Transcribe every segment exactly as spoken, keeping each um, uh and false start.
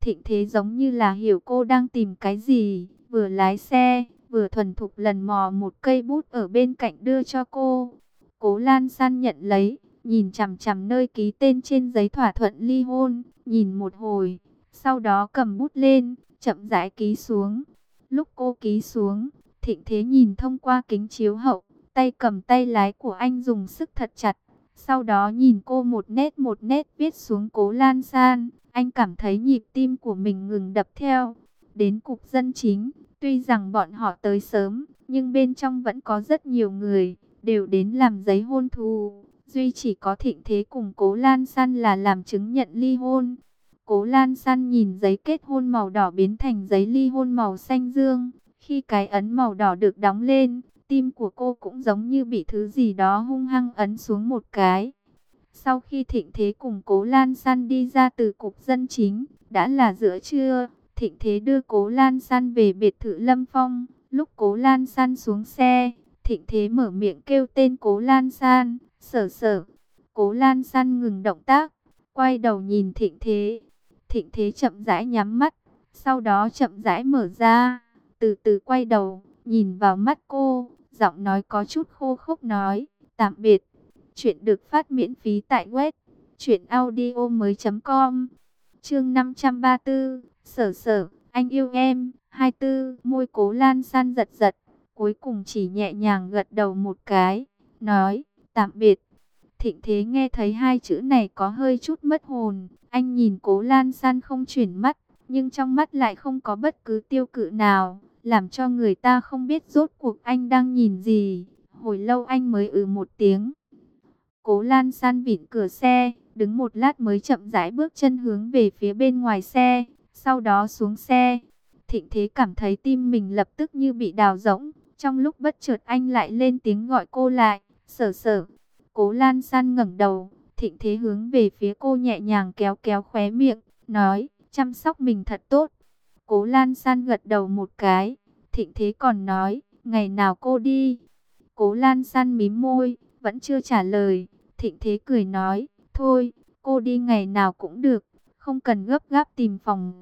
Thịnh Thế giống như là hiểu cô đang tìm cái gì, vừa lái xe, vừa thuần thục lần mò một cây bút ở bên cạnh đưa cho cô. Cố Lan San nhận lấy, nhìn chằm chằm nơi ký tên trên giấy thỏa thuận ly hôn, nhìn một hồi, sau đó cầm bút lên, chậm rãi ký xuống. Lúc cô ký xuống, Thịnh Thế nhìn thông qua kính chiếu hậu, tay cầm tay lái của anh dùng sức thật chặt. Sau đó nhìn cô một nét một nét viết xuống Cố Lan San, anh cảm thấy nhịp tim của mình ngừng đập theo. Đến cục dân chính, tuy rằng bọn họ tới sớm, nhưng bên trong vẫn có rất nhiều người, đều đến làm giấy hôn thú. Duy chỉ có Thịnh Thế cùng Cố Lan San là làm chứng nhận ly hôn. Cố Lan San nhìn giấy kết hôn màu đỏ biến thành giấy ly hôn màu xanh dương. Khi cái ấn màu đỏ được đóng lên, tim của cô cũng giống như bị thứ gì đó hung hăng ấn xuống một cái. Sau khi Thịnh Thế cùng Cố Lan San đi ra từ cục dân chính, đã là giữa trưa. Thịnh Thế đưa Cố Lan San về biệt thự Lâm Phong. Lúc Cố Lan San xuống xe, Thịnh Thế mở miệng kêu tên Cố Lan San, Sở Sở. Cố Lan San ngừng động tác, quay đầu nhìn Thịnh Thế. Thịnh Thế chậm rãi nhắm mắt, sau đó chậm rãi mở ra, từ từ quay đầu, nhìn vào mắt cô, giọng nói có chút khô khốc nói, tạm biệt. Chuyện được phát miễn phí tại web truyện audio mới chấm com. Chương năm trăm ba mươi tư, Sở Sở, anh yêu em. hai mươi tư, môi Cố Lan San giật giật, cuối cùng chỉ nhẹ nhàng gật đầu một cái, nói, tạm biệt. Thịnh Thế nghe thấy hai chữ này có hơi chút mất hồn, anh nhìn Cố Lan San không chuyển mắt, nhưng trong mắt lại không có bất cứ tiêu cự nào, làm cho người ta không biết rốt cuộc anh đang nhìn gì. Hồi lâu anh mới ừ một tiếng. Cố Lan San vịn cửa xe, đứng một lát mới chậm rãi bước chân hướng về phía bên ngoài xe, sau đó xuống xe. Thịnh Thế cảm thấy tim mình lập tức như bị đào rỗng, trong lúc bất chợt anh lại lên tiếng gọi cô lại, Sở Sở. Cố Lan San ngẩng đầu, Thịnh Thế hướng về phía cô nhẹ nhàng kéo kéo khóe miệng, nói, chăm sóc mình thật tốt. Cố Lan San gật đầu một cái, Thịnh Thế còn nói, ngày nào cô đi? Cố Lan San mím môi, vẫn chưa trả lời. Thịnh Thế cười nói, thôi, cô đi ngày nào cũng được, không cần gấp gáp tìm phòng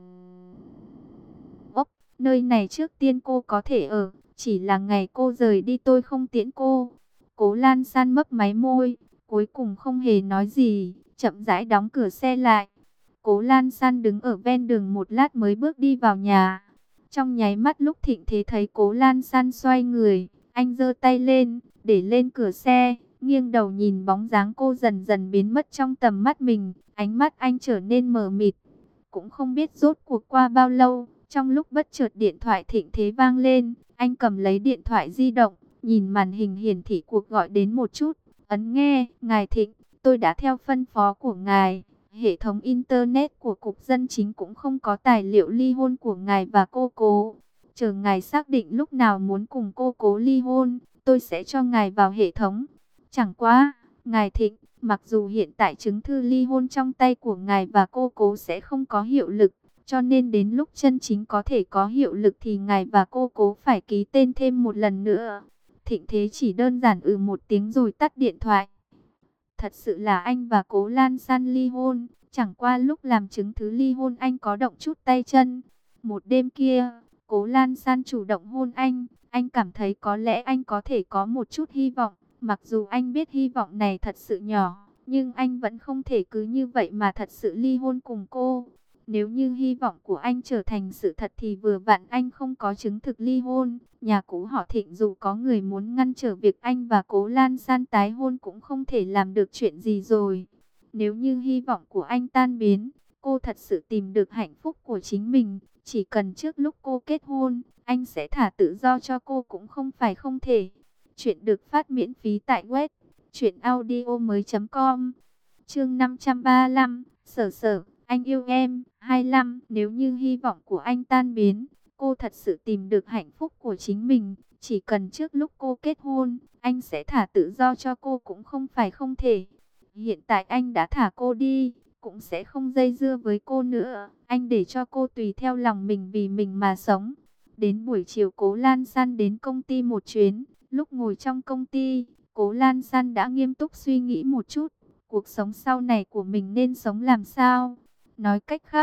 ốc, nơi này trước tiên cô có thể ở, chỉ là ngày cô rời đi tôi không tiễn cô. Cố Lan San mấp máy môi, cuối cùng không hề nói gì, chậm rãi đóng cửa xe lại. Cố Lan San đứng ở ven đường một lát mới bước đi vào nhà. Trong nháy mắt lúc Thịnh Thế thấy Cố Lan San xoay người, anh giơ tay lên, để lên cửa xe, nghiêng đầu nhìn bóng dáng cô dần dần biến mất trong tầm mắt mình, ánh mắt anh trở nên mờ mịt. Cũng không biết rốt cuộc qua bao lâu, trong lúc bất chợt điện thoại Thịnh Thế vang lên, anh cầm lấy điện thoại di động, nhìn màn hình hiển thị cuộc gọi đến một chút, ấn nghe, ngài Thịnh, tôi đã theo phân phó của ngài. Hệ thống Internet của Cục Dân Chính cũng không có tài liệu ly hôn của ngài và cô Cố. Chờ ngài xác định lúc nào muốn cùng cô Cố ly hôn, tôi sẽ cho ngài vào hệ thống. Chẳng qua, ngài Thịnh, mặc dù hiện tại chứng thư ly hôn trong tay của ngài và cô Cố sẽ không có hiệu lực, cho nên đến lúc chân chính có thể có hiệu lực thì ngài và cô Cố phải ký tên thêm một lần nữa. Thịnh Thế chỉ đơn giản ừ một tiếng rồi tắt điện thoại. Thật sự là anh và Cố Lan San ly hôn, chẳng qua lúc làm chứng thứ ly hôn anh có động chút tay chân. Một đêm kia, Cố Lan San chủ động hôn anh, anh cảm thấy có lẽ anh có thể có một chút hy vọng. Mặc dù anh biết hy vọng này thật sự nhỏ, nhưng anh vẫn không thể cứ như vậy mà thật sự ly hôn cùng cô. Nếu như hy vọng của anh trở thành sự thật thì vừa vặn anh không có chứng thực ly hôn. Nhà cũ họ Thịnh dù có người muốn ngăn trở việc anh và Cố Lan San tái hôn cũng không thể làm được chuyện gì rồi. Nếu như hy vọng của anh tan biến, cô thật sự tìm được hạnh phúc của chính mình. Chỉ cần trước lúc cô kết hôn, anh sẽ thả tự do cho cô cũng không phải không thể. Chuyện được phát miễn phí tại web truyện audio mới chấm com. Chương năm trăm ba mươi lăm, Sở Sở, anh yêu em. hai mươi lăm, nếu như hy vọng của anh tan biến, cô thật sự tìm được hạnh phúc của chính mình. Chỉ cần trước lúc cô kết hôn, anh sẽ thả tự do cho cô cũng không phải không thể. Hiện tại anh đã thả cô đi, cũng sẽ không dây dưa với cô nữa. Anh để cho cô tùy theo lòng mình vì mình mà sống. Đến buổi chiều Cố Lan San đến công ty một chuyến. Lúc ngồi trong công ty, Cố Lan San đã nghiêm túc suy nghĩ một chút. Cuộc sống sau này của mình nên sống làm sao? Nói cách khác,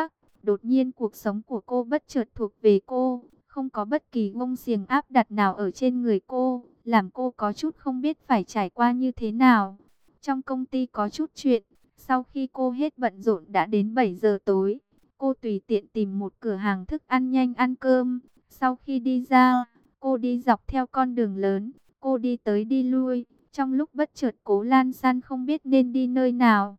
Đột nhiên cuộc sống của cô bất chợt thuộc về cô, không có bất kỳ gông xiềng áp đặt nào ở trên người cô, làm cô có chút không biết phải trải qua như thế nào. Trong công ty có chút chuyện, sau khi cô hết bận rộn đã đến bảy giờ tối, cô tùy tiện tìm một cửa hàng thức ăn nhanh ăn cơm. Sau khi đi ra, cô đi dọc theo con đường lớn, cô đi tới đi lui, trong lúc bất chợt Cố Lan San không biết nên đi nơi nào.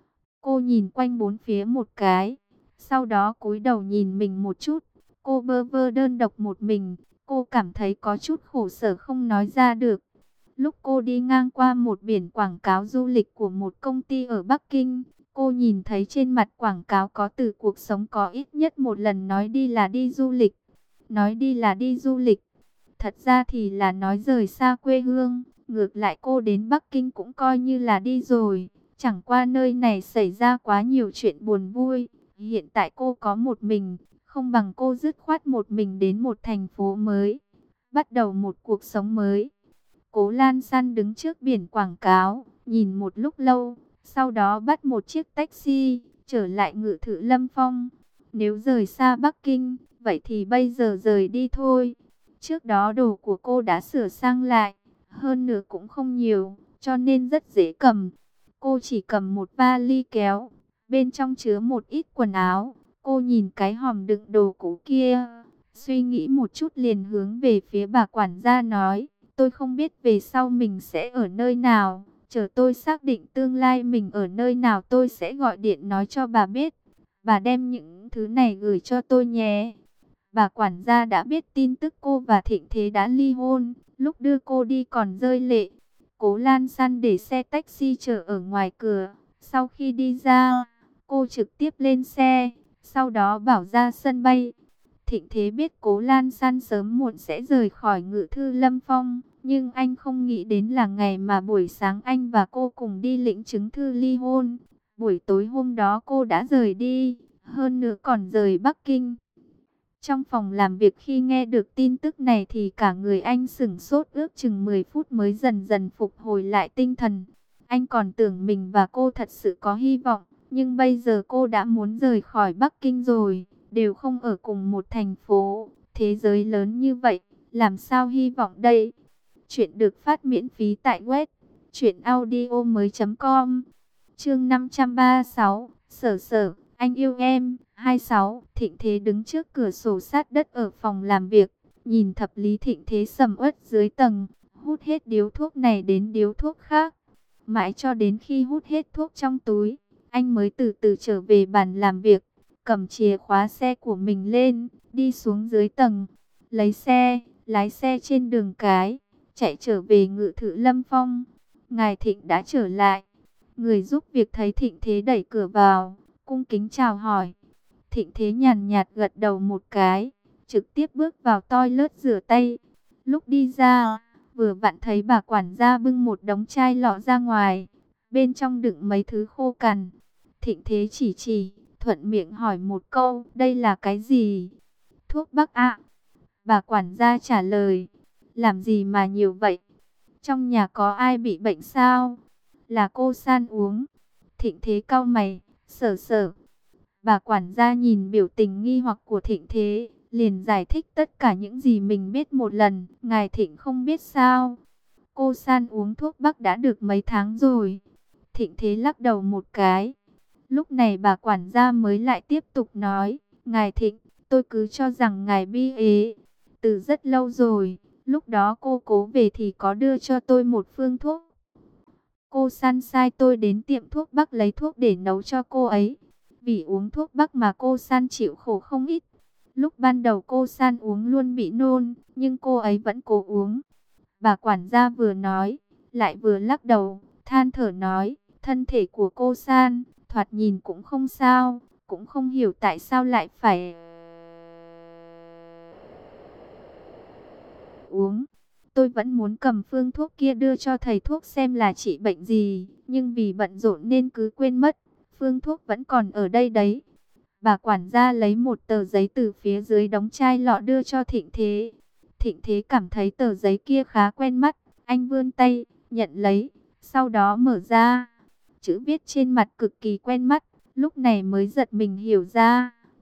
Cô nhìn quanh bốn phía một cái, sau đó cúi đầu nhìn mình một chút. Cô bơ vơ đơn độc một mình, cô cảm thấy có chút khổ sở không nói ra được. Lúc cô đi ngang qua một biển quảng cáo du lịch của một công ty ở Bắc Kinh, cô nhìn thấy trên mặt quảng cáo có từ cuộc sống có ít nhất một lần nói đi là đi du lịch. Nói đi là đi du lịch, thật ra thì là nói rời xa quê hương. Ngược lại cô đến Bắc Kinh cũng coi như là đi rồi. Chẳng qua nơi này xảy ra quá nhiều chuyện buồn vui. Hiện tại cô có một mình, không bằng cô dứt khoát một mình đến một thành phố mới, bắt đầu một cuộc sống mới. Cố Lan San đứng trước biển quảng cáo, nhìn một lúc lâu, sau đó bắt một chiếc taxi, trở lại Ngự Thự Lâm Phong. Nếu rời xa Bắc Kinh, vậy thì bây giờ rời đi thôi. Trước đó đồ của cô đã sửa sang lại, hơn nữa cũng không nhiều, cho nên rất dễ cầm. Cô chỉ cầm một vali kéo, bên trong chứa một ít quần áo. Cô nhìn cái hòm đựng đồ cũ kia, suy nghĩ một chút liền hướng về phía bà quản gia nói: tôi không biết về sau mình sẽ ở nơi nào, chờ tôi xác định tương lai mình ở nơi nào tôi sẽ gọi điện nói cho bà biết. Bà đem những thứ này gửi cho tôi nhé. Bà quản gia đã biết tin tức cô và Thịnh Thế đã ly hôn, lúc đưa cô đi còn rơi lệ. Cố Lan San để xe taxi chờ ở ngoài cửa, sau khi đi ra, cô trực tiếp lên xe, sau đó bảo ra sân bay. Thịnh Thế biết Cố Lan San sớm muộn sẽ rời khỏi Ngự Thư Lâm Phong, nhưng anh không nghĩ đến là ngày mà buổi sáng anh và cô cùng đi lĩnh chứng thư ly hôn. Buổi tối hôm đó cô đã rời đi, hơn nữa còn rời Bắc Kinh. Trong phòng làm việc khi nghe được tin tức này thì cả người anh sửng sốt ước chừng mười phút mới dần dần phục hồi lại tinh thần. Anh còn tưởng mình và cô thật sự có hy vọng, nhưng bây giờ cô đã muốn rời khỏi Bắc Kinh rồi, đều không ở cùng một thành phố, thế giới lớn như vậy, làm sao hy vọng đây? Chuyện được phát miễn phí tại web truyện audio mới chấm com. Chương năm trăm ba mươi sáu, Sở Sở, anh yêu em. hai mươi sáu, Thịnh Thế đứng trước cửa sổ sát đất ở phòng làm việc, nhìn thập lý Thịnh Thế sầm uất dưới tầng, hút hết điếu thuốc này đến điếu thuốc khác. Mãi cho đến khi hút hết thuốc trong túi, anh mới từ từ trở về bàn làm việc, cầm chìa khóa xe của mình lên, đi xuống dưới tầng, lấy xe, lái xe trên đường cái, chạy trở về Ngự Thự Lâm Phong. Ngài Thịnh đã trở lại. Người giúp việc thấy Thịnh Thế đẩy cửa vào, cung kính chào hỏi. Thịnh Thế nhàn nhạt gật đầu một cái, trực tiếp bước vào toilet rửa tay. Lúc đi ra, vừa vặn thấy bà quản gia bưng một đống chai lọ ra ngoài, bên trong đựng mấy thứ khô cằn. Thịnh Thế chỉ chỉ, thuận miệng hỏi một câu, đây là cái gì? Thuốc bắc ạ. Bà quản gia trả lời, làm gì mà nhiều vậy? Trong nhà có ai bị bệnh sao? Là cô San uống. Thịnh Thế cau mày, Sở Sở. Bà quản gia nhìn biểu tình nghi hoặc của Thịnh Thế, liền giải thích tất cả những gì mình biết một lần. Ngài Thịnh không biết sao? Cô San uống thuốc bắc đã được mấy tháng rồi. Thịnh Thế lắc đầu một cái. Lúc này bà quản gia mới lại tiếp tục nói, Ngài Thịnh, tôi cứ cho rằng ngài bi ế từ rất lâu rồi. Lúc đó cô cố về thì có đưa cho tôi một phương thuốc. Cô San sai tôi đến tiệm thuốc bắc lấy thuốc để nấu cho cô ấy. Vì uống thuốc bắc mà cô San chịu khổ không ít. Lúc ban đầu cô San uống luôn bị nôn, nhưng cô ấy vẫn cố uống. Bà quản gia vừa nói, lại vừa lắc đầu, than thở nói, thân thể của cô San, thoạt nhìn cũng không sao, cũng không hiểu tại sao lại phải uống. Tôi vẫn muốn cầm phương thuốc kia đưa cho thầy thuốc xem là trị bệnh gì, nhưng vì bận rộn nên cứ quên mất. Phương thuốc vẫn còn ở đây đấy. Bà quản gia lấy một tờ giấy từ phía dưới đống chai lọ đưa cho Thịnh Thế. Thịnh Thế cảm thấy tờ giấy kia khá quen mắt, anh vươn tay, nhận lấy, sau đó mở ra. Chữ viết trên mặt cực kỳ quen mắt, lúc này mới giật mình hiểu ra,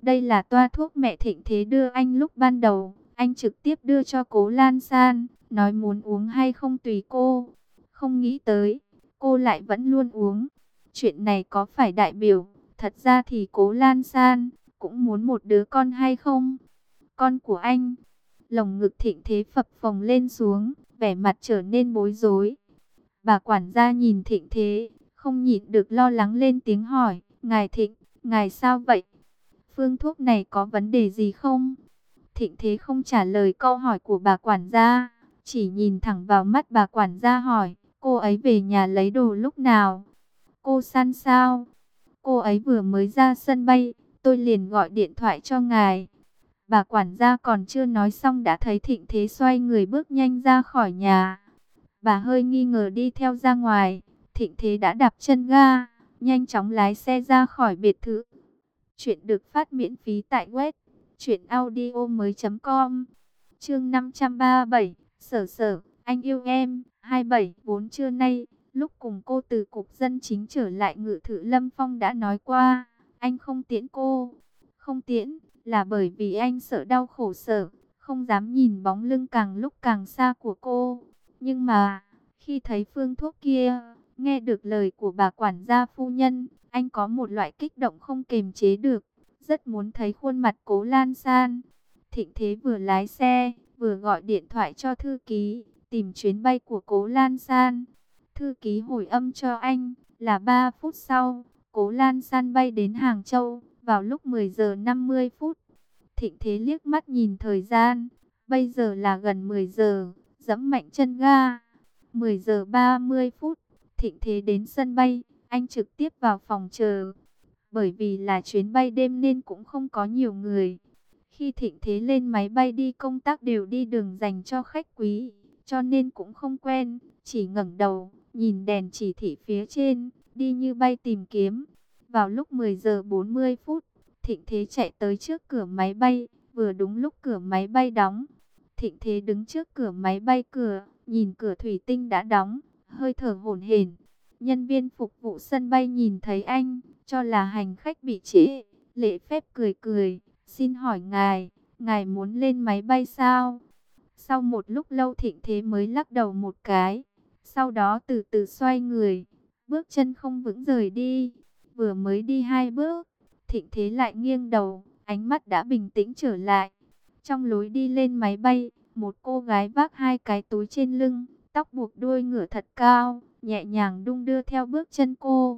Đây là toa thuốc mẹ Thịnh Thế đưa anh lúc ban đầu. Anh trực tiếp đưa cho Cố Lan San, nói muốn uống hay không tùy cô. Không nghĩ tới, cô lại vẫn luôn uống. Chuyện này có phải đại biểu, thật ra thì Cố Lan San cũng muốn một đứa con hay không? Con của anh. Lồng ngực Thịnh Thế phập phồng lên xuống, vẻ mặt trở nên bối rối. Bà quản gia nhìn Thịnh Thế, không nhịn được lo lắng lên tiếng hỏi, Ngài Thịnh, ngài sao vậy? Phương thuốc này có vấn đề gì không? Thịnh Thế không trả lời câu hỏi của bà quản gia, chỉ nhìn thẳng vào mắt bà quản gia hỏi, cô ấy về nhà lấy đồ lúc nào? Cô San sao? Cô ấy vừa mới ra sân bay, tôi liền gọi điện thoại cho ngài. Bà quản gia còn chưa nói xong đã thấy Thịnh Thế xoay người bước nhanh ra khỏi nhà. Bà hơi nghi ngờ đi theo ra ngoài, Thịnh Thế đã đạp chân ga, nhanh chóng lái xe ra khỏi biệt thự. Chuyện được phát miễn phí tại web truyện audio mới chấm com. Chương năm trăm ba mươi bảy, Sở Sở, anh yêu em. Hai bảy bốn trưa nay, lúc cùng cô từ cục dân chính trở lại ngự thự, Lâm Phong đã nói qua, anh không tiễn cô. Không tiễn là bởi vì anh sợ đau khổ sở, không dám nhìn bóng lưng càng lúc càng xa của cô. Nhưng mà, khi thấy phương thuốc kia, nghe được lời của bà quản gia phu nhân, anh có một loại kích động không kềm chế được, rất muốn thấy khuôn mặt Cố Lan San. Thịnh Thế vừa lái xe, vừa gọi điện thoại cho thư ký, tìm chuyến bay của Cố Lan San. Thư ký hồi âm cho anh, là ba phút sau, Cố Lan San bay đến Hàng Châu, vào lúc mười giờ năm mươi phút. Thịnh Thế liếc mắt nhìn thời gian, bây giờ là gần mười giờ, giẫm mạnh chân ga. mười giờ ba mươi phút, Thịnh Thế đến sân bay, anh trực tiếp vào phòng chờ. Bởi vì là chuyến bay đêm nên cũng không có nhiều người. Khi Thịnh Thế lên máy bay đi công tác đều đi đường dành cho khách quý, cho nên cũng không quen, chỉ ngẩng đầu, nhìn đèn chỉ thị phía trên, đi như bay tìm kiếm. Vào lúc mười giờ bốn mươi phút, Thịnh Thế chạy tới trước cửa máy bay, vừa đúng lúc cửa máy bay đóng. Thịnh Thế đứng trước cửa máy bay cửa, nhìn cửa thủy tinh đã đóng, hơi thở hổn hển. Nhân viên phục vụ sân bay nhìn thấy anh, cho là hành khách bị trễ, lễ phép cười cười, xin hỏi ngài, ngài muốn lên máy bay sao? Sau một lúc lâu Thịnh Thế mới lắc đầu một cái, sau đó từ từ xoay người, bước chân không vững rời đi. Vừa mới đi hai bước, Thịnh Thế lại nghiêng đầu, ánh mắt đã bình tĩnh trở lại. Trong lối đi lên máy bay, một cô gái vác hai cái túi trên lưng, tóc buộc đuôi ngựa thật cao, nhẹ nhàng đung đưa theo bước chân cô.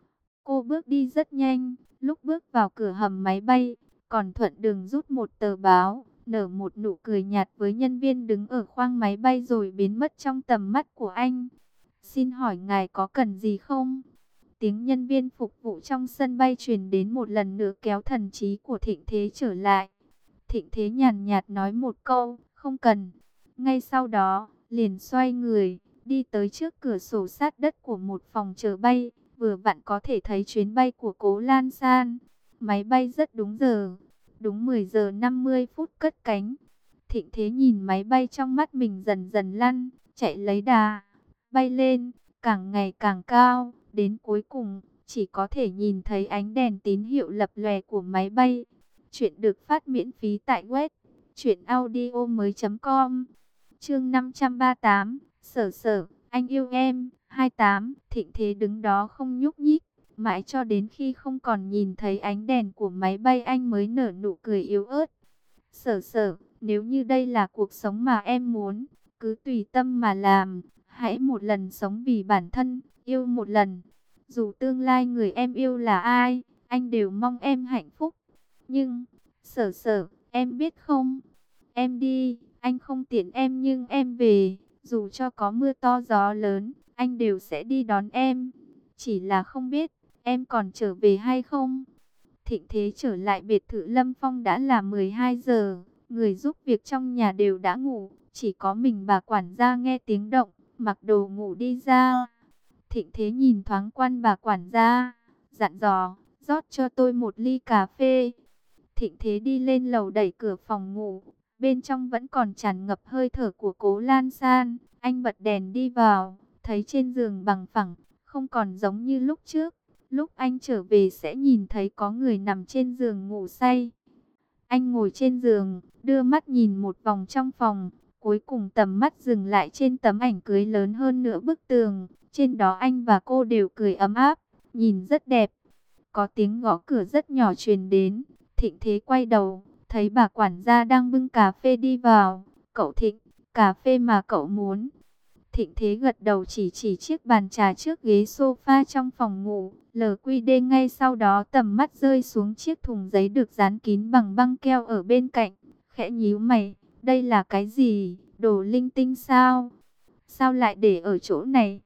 Cô bước đi rất nhanh, lúc bước vào cửa hầm máy bay, còn thuận đường rút một tờ báo, nở một nụ cười nhạt với nhân viên đứng ở khoang máy bay rồi biến mất trong tầm mắt của anh. Xin hỏi ngài có cần gì không? Tiếng nhân viên phục vụ trong sân bay truyền đến một lần nữa kéo thần trí của Thịnh Thế trở lại. Thịnh Thế nhàn nhạt nói một câu, không cần. Ngay sau đó, liền xoay người, đi tới trước cửa sổ sát đất của một phòng chờ bay, vừa vặn có thể thấy chuyến bay của Cố Lan San. Máy bay rất đúng giờ, đúng mười giờ năm mươi phút cất cánh. Thịnh Thế nhìn máy bay trong mắt mình dần dần lăn, chạy lấy đà, bay lên, càng ngày càng cao, đến cuối cùng, chỉ có thể nhìn thấy ánh đèn tín hiệu lập lòe của máy bay. Chuyện được phát miễn phí tại web truyện audio mới chấm com. Chương năm trăm ba mươi tám, Sở Sở, anh yêu em. Hai tám, Thịnh Thế đứng đó không nhúc nhích, mãi cho đến khi không còn nhìn thấy ánh đèn của máy bay anh mới nở nụ cười yếu ớt. Sở Sở, nếu như đây là cuộc sống mà em muốn, cứ tùy tâm mà làm. Hãy một lần sống vì bản thân, yêu một lần. Dù tương lai người em yêu là ai, anh đều mong em hạnh phúc. Nhưng, Sở Sở, em biết không, em đi, anh không tiễn em nhưng em về. Dù cho có mưa to gió lớn, anh đều sẽ đi đón em. Chỉ là không biết, em còn trở về hay không? Thịnh Thế trở lại biệt thự Lâm Phong đã là mười hai giờ. Người giúp việc trong nhà đều đã ngủ. Chỉ có mình bà quản gia nghe tiếng động, mặc đồ ngủ đi ra. Thịnh Thế nhìn thoáng quan bà quản gia, dặn dò, rót cho tôi một ly cà phê. Thịnh Thế đi lên lầu đẩy cửa phòng ngủ. Bên trong vẫn còn tràn ngập hơi thở của Cố Lan San. Anh bật đèn đi vào, thấy trên giường bằng phẳng, không còn giống như lúc trước. Lúc anh trở về sẽ nhìn thấy có người nằm trên giường ngủ say. Anh ngồi trên giường, đưa mắt nhìn một vòng trong phòng. Cuối cùng tầm mắt dừng lại trên tấm ảnh cưới lớn hơn nửa bức tường. Trên đó anh và cô đều cười ấm áp, nhìn rất đẹp. Có tiếng gõ cửa rất nhỏ truyền đến. Thịnh Thế quay đầu, thấy bà quản gia đang bưng cà phê đi vào. Cậu Thịnh, cà phê mà cậu muốn. Thịnh Thế gật đầu chỉ chỉ chiếc bàn trà trước ghế sofa trong phòng ngủ. lờ quy đê ngay sau đó tầm mắt rơi xuống chiếc thùng giấy được dán kín bằng băng keo ở bên cạnh. Khẽ nhíu mày, đây là cái gì? Đồ linh tinh sao? Sao lại để ở chỗ này?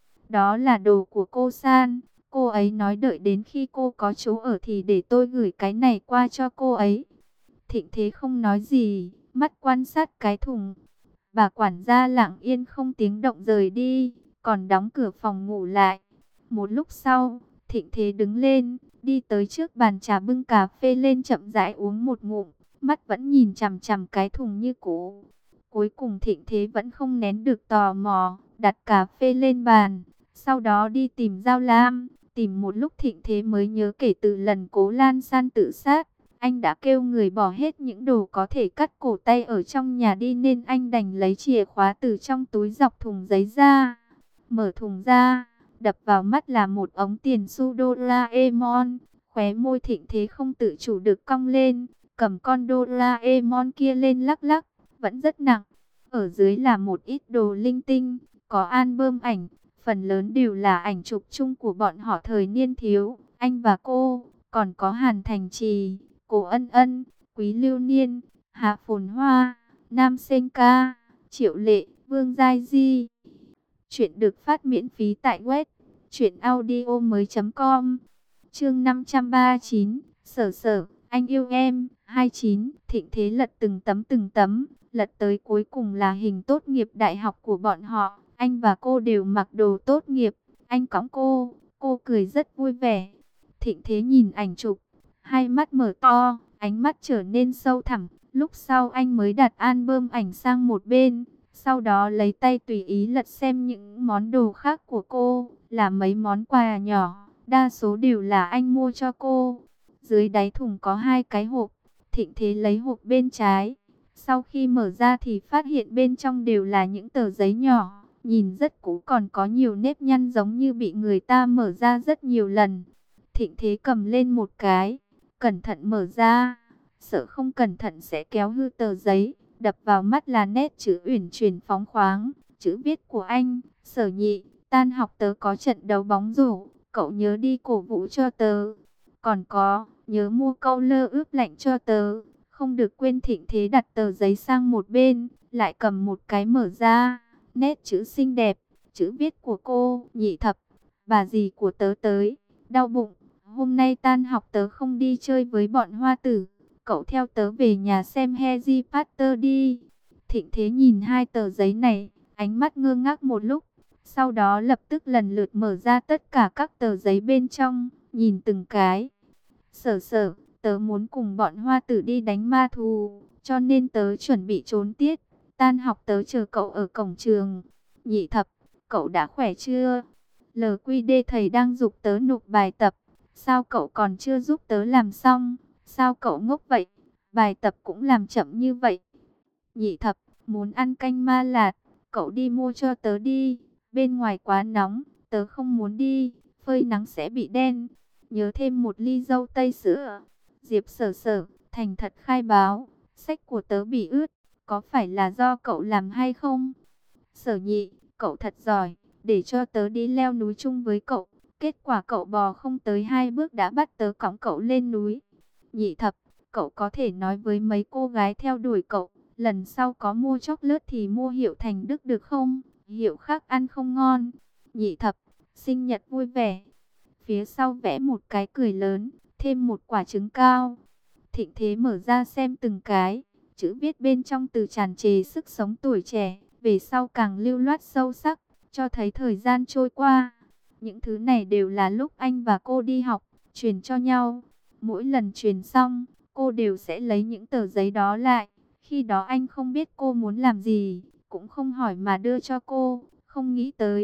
Đó là đồ của cô San. Cô ấy nói đợi đến khi cô có chỗ ở thì để tôi gửi cái này qua cho cô ấy. Thịnh Thế không nói gì, mắt quan sát cái thùng. Bà quản gia lặng yên không tiếng động rời đi, còn đóng cửa phòng ngủ lại. Một lúc sau, Thịnh Thế đứng lên, đi tới trước bàn trà bưng cà phê lên chậm rãi uống một ngụm, mắt vẫn nhìn chằm chằm cái thùng như cũ. Cuối cùng Thịnh Thế vẫn không nén được tò mò, đặt cà phê lên bàn, sau đó đi tìm Giao Lam. Tìm một lúc Thịnh Thế mới nhớ kể từ lần Cố Lan San tự sát, anh đã kêu người bỏ hết những đồ có thể cắt cổ tay ở trong nhà đi nên anh đành lấy chìa khóa từ trong túi dọc thùng giấy ra. Mở thùng ra, đập vào mắt là một ống tiền xu Doraemon. Khóe môi Thịnh Thế không tự chủ được cong lên, cầm con Doraemon kia lên lắc lắc, vẫn rất nặng. Ở dưới là một ít đồ linh tinh, có album ảnh, phần lớn đều là ảnh chụp chung của bọn họ thời niên thiếu, anh và cô, còn có Hàn Thành Trì, Cố Ân Ân, Quý Lưu Niên, Hạ Phồn Hoa, Nam Sinh Ca, Triệu Lệ, Vương Giai Di. Chuyện được phát miễn phí tại web truyện audio mới chấm com. Chương năm trăm ba mươi chín, Sở Sở, anh yêu em. hai mươi chín, Thịnh Thế lật từng tấm từng tấm, lật tới cuối cùng là hình tốt nghiệp đại học của bọn họ. Anh và cô đều mặc đồ tốt nghiệp, anh cõng cô, cô cười rất vui vẻ. Thịnh Thế nhìn ảnh chụp, hai mắt mở to, ánh mắt trở nên sâu thẳm. Lúc sau anh mới đặt album ảnh sang một bên, sau đó lấy tay tùy ý lật xem những món đồ khác của cô, là mấy món quà nhỏ, đa số đều là anh mua cho cô. Dưới đáy thùng có hai cái hộp, Thịnh Thế lấy hộp bên trái. Sau khi mở ra thì phát hiện bên trong đều là những tờ giấy nhỏ, nhìn rất cũ còn có nhiều nếp nhăn giống như bị người ta mở ra rất nhiều lần. Thịnh Thế cầm lên một cái, cẩn thận mở ra, sợ không cẩn thận sẽ kéo hư tờ giấy. Đập vào mắt là nét chữ uyển chuyển phóng khoáng, chữ viết của anh: Sở Nhị, tan học tớ có trận đấu bóng rổ, cậu nhớ đi cổ vũ cho tớ. Còn có, nhớ mua câu lơ ướp lạnh cho tớ. Không được quên. Thịnh Thế đặt tờ giấy sang một bên, lại cầm một cái mở ra, nét chữ xinh đẹp, chữ viết của cô: Nhị Thập, bà dì của tớ tới, đau bụng, hôm nay tan học tớ không đi chơi với bọn hoa tử, cậu theo tớ về nhà xem Harry Potter đi. Thịnh Thế nhìn hai tờ giấy này, ánh mắt ngơ ngác một lúc, sau đó lập tức lần lượt mở ra tất cả các tờ giấy bên trong, nhìn từng cái. Sở Sở, tớ muốn cùng bọn hoa tử đi đánh ma thú, cho nên tớ chuẩn bị trốn tiết. Tan học tớ chờ cậu ở cổng trường. Nhị Thập, cậu đã khỏe chưa? lờ quy đê thầy đang giục tớ nộp bài tập. Sao cậu còn chưa giúp tớ làm xong? Sao cậu ngốc vậy? Bài tập cũng làm chậm như vậy. Nhị Thập, muốn ăn canh ma lạt, cậu đi mua cho tớ đi. Bên ngoài quá nóng, tớ không muốn đi, phơi nắng sẽ bị đen. Nhớ thêm một ly dâu tây sữa. Diệp Sở Sở, thành thật khai báo, sách của tớ bị ướt, có phải là do cậu làm hay không? Sở Nhị, cậu thật giỏi, để cho tớ đi leo núi chung với cậu. Kết quả cậu bò không tới hai bước đã bắt tớ cõng cậu lên núi. Nhị Thập, cậu có thể nói với mấy cô gái theo đuổi cậu, lần sau có mua chocolate thì mua hiệu Thành Đức được không? Hiệu khác ăn không ngon. Nhị Thập, sinh nhật vui vẻ. Phía sau vẽ một cái cười lớn, thêm một quả trứng cao. Thịnh Thế mở ra xem từng cái, chữ viết bên trong từ tràn trề sức sống tuổi trẻ, về sau càng lưu loát sâu sắc, cho thấy thời gian trôi qua. Những thứ này đều là lúc anh và cô đi học, truyền cho nhau. Mỗi lần truyền xong, cô đều sẽ lấy những tờ giấy đó lại. Khi đó anh không biết cô muốn làm gì, cũng không hỏi mà đưa cho cô, không nghĩ tới.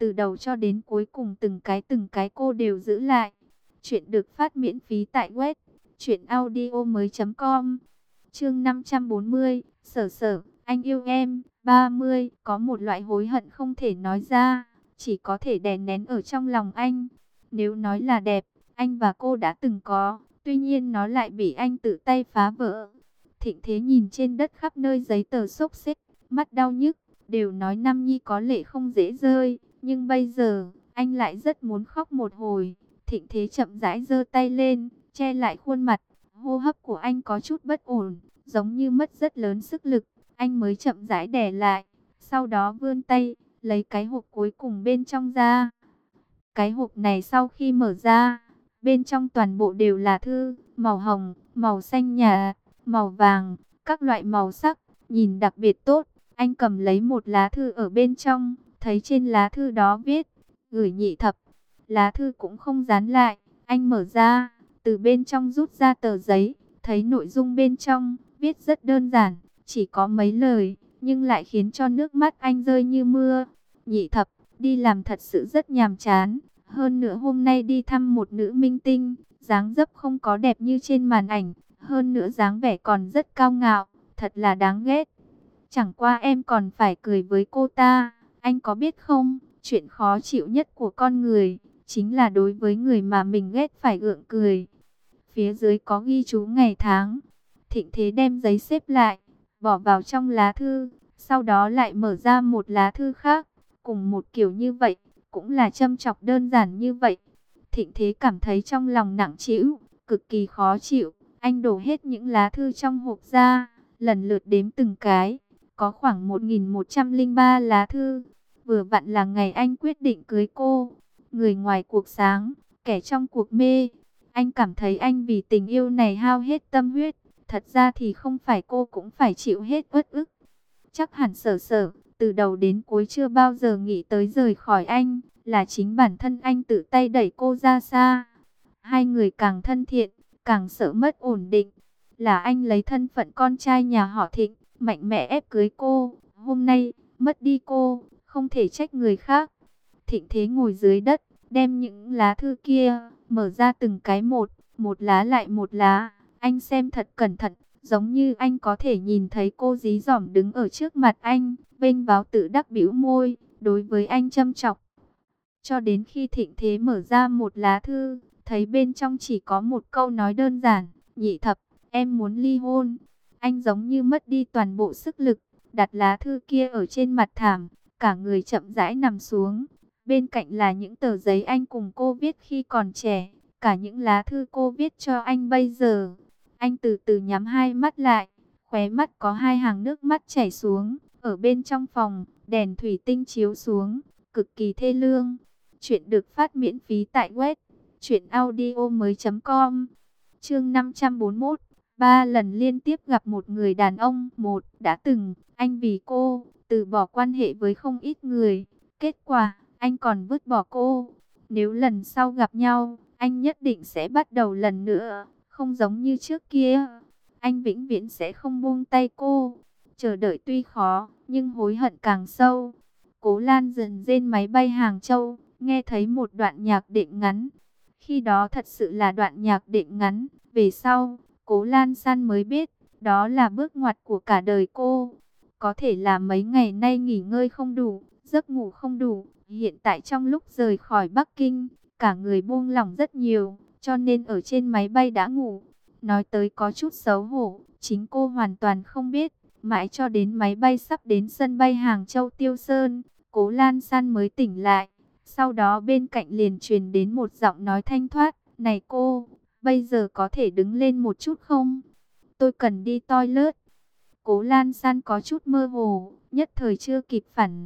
từ đầu cho đến cuối cùng từng cái từng cái cô đều giữ lại. Chuyện được phát miễn phí tại web truyện audio mới chấm com. Chương năm trăm bốn mươi, Sở Sở, anh yêu em. ba mươi, có một loại hối hận không thể nói ra, chỉ có thể đè nén ở trong lòng anh. Nếu nói là đẹp, anh và cô đã từng có, tuy nhiên nó lại bị anh tự tay phá vỡ. Thịnh Thế nhìn trên đất khắp nơi giấy tờ xốc xếch, mắt đau nhức, đều nói Nam Nhi có lệ không dễ rơi, nhưng bây giờ, anh lại rất muốn khóc một hồi. Thịnh Thế chậm rãi giơ tay lên, che lại khuôn mặt, hô hấp của anh có chút bất ổn, giống như mất rất lớn sức lực, anh mới chậm rãi đè lại, sau đó vươn tay, lấy cái hộp cuối cùng bên trong ra. Cái hộp này sau khi mở ra, bên trong toàn bộ đều là thư, màu hồng, màu xanh nhạt, màu vàng, các loại màu sắc, nhìn đặc biệt tốt. Anh cầm lấy một lá thư ở bên trong, thấy trên lá thư đó viết, gửi Nhị Thập. Lá thư cũng không dán lại, anh mở ra, từ bên trong rút ra tờ giấy, thấy nội dung bên trong, viết rất đơn giản, chỉ có mấy lời, nhưng lại khiến cho nước mắt anh rơi như mưa. Nhị Thập, đi làm thật sự rất nhàm chán, hơn nữa hôm nay đi thăm một nữ minh tinh, dáng dấp không có đẹp như trên màn ảnh, hơn nữa dáng vẻ còn rất cao ngạo, thật là đáng ghét. Chẳng qua em còn phải cười với cô ta, anh có biết không, chuyện khó chịu nhất của con người, chính là đối với người mà mình ghét phải gượng cười. Phía dưới có ghi chú ngày tháng. Thịnh Thế đem giấy xếp lại, bỏ vào trong lá thư, sau đó lại mở ra một lá thư khác, cùng một kiểu như vậy, cũng là châm chọc đơn giản như vậy. Thịnh Thế cảm thấy trong lòng nặng trĩu, cực kỳ khó chịu, anh đổ hết những lá thư trong hộp ra, lần lượt đếm từng cái, có khoảng một nghìn một trăm lẻ ba lá thư, vừa vặn là ngày anh quyết định cưới cô. Người ngoài cuộc sáng, kẻ trong cuộc mê. Anh cảm thấy anh vì tình yêu này hao hết tâm huyết, thật ra thì không phải cô cũng phải chịu hết uất ức. Chắc hẳn Sở Sở, từ đầu đến cuối chưa bao giờ nghĩ tới rời khỏi anh, là chính bản thân anh tự tay đẩy cô ra xa. Hai người càng thân thiện, càng sợ mất ổn định. Là anh lấy thân phận con trai nhà họ Thịnh, mạnh mẽ ép cưới cô. Hôm nay, mất đi cô, không thể trách người khác. Thịnh Thế ngồi dưới đất, đem những lá thư kia, mở ra từng cái một, một lá lại một lá. Anh xem thật cẩn thận, giống như anh có thể nhìn thấy cô dí dỏm đứng ở trước mặt anh, vênh váo tự đắc bĩu môi, đối với anh châm chọc. Cho đến khi Thịnh Thế mở ra một lá thư, thấy bên trong chỉ có một câu nói đơn giản, Nhị Thập, em muốn ly hôn. Anh giống như mất đi toàn bộ sức lực, đặt lá thư kia ở trên mặt thảm, cả người chậm rãi nằm xuống. Bên cạnh là những tờ giấy anh cùng cô viết khi còn trẻ, cả những lá thư cô viết cho anh bây giờ. Anh từ từ nhắm hai mắt lại, khóe mắt có hai hàng nước mắt chảy xuống. Ở bên trong phòng, đèn thủy tinh chiếu xuống, cực kỳ thê lương. Chuyện được phát miễn phí tại web truyện audio mới chấm com. Chương năm trăm bốn mươi mốt, ba lần liên tiếp gặp một người đàn ông. Một, đã từng, anh vì cô, từ bỏ quan hệ với không ít người. Kết quả, anh còn vứt bỏ cô. Nếu lần sau gặp nhau, anh nhất định sẽ bắt đầu lần nữa, không giống như trước kia. Anh vĩnh viễn sẽ không buông tay cô. Chờ đợi tuy khó, nhưng hối hận càng sâu. Cố Lan dần trên máy bay Hàng Châu, nghe thấy một đoạn nhạc đệm ngắn. Khi đó thật sự là đoạn nhạc đệm ngắn. Về sau, Cố Lan San mới biết, đó là bước ngoặt của cả đời cô. Có thể là mấy ngày nay nghỉ ngơi không đủ, giấc ngủ không đủ. Hiện tại trong lúc rời khỏi Bắc Kinh, cả người buông lỏng rất nhiều, cho nên ở trên máy bay đã ngủ. Nói tới có chút xấu hổ, chính cô hoàn toàn không biết. Mãi cho đến máy bay sắp đến sân bay Hàng Châu Tiêu Sơn, Cố Lan San mới tỉnh lại. Sau đó bên cạnh liền truyền đến một giọng nói thanh thoát, này cô, bây giờ có thể đứng lên một chút không? Tôi cần đi toilet. Cố Lan San có chút mơ hồ, nhất thời chưa kịp phản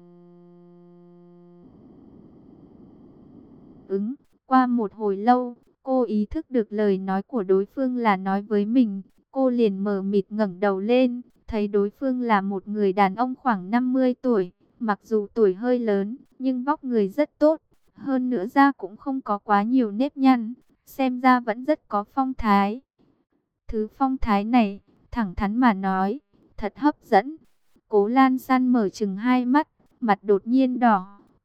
ứng. Qua một hồi lâu, cô ý thức được lời nói của đối phương là nói với mình. Cô liền mờ mịt ngẩng đầu lên, thấy đối phương là một người đàn ông khoảng năm mươi tuổi. Mặc dù tuổi hơi lớn, nhưng vóc người rất tốt. Hơn nữa da cũng không có quá nhiều nếp nhăn, xem ra vẫn rất có phong thái. Thứ phong thái này, thẳng thắn mà nói, thật hấp dẫn. Cố Lan San mở chừng hai mắt, mặt đột nhiên đỏ.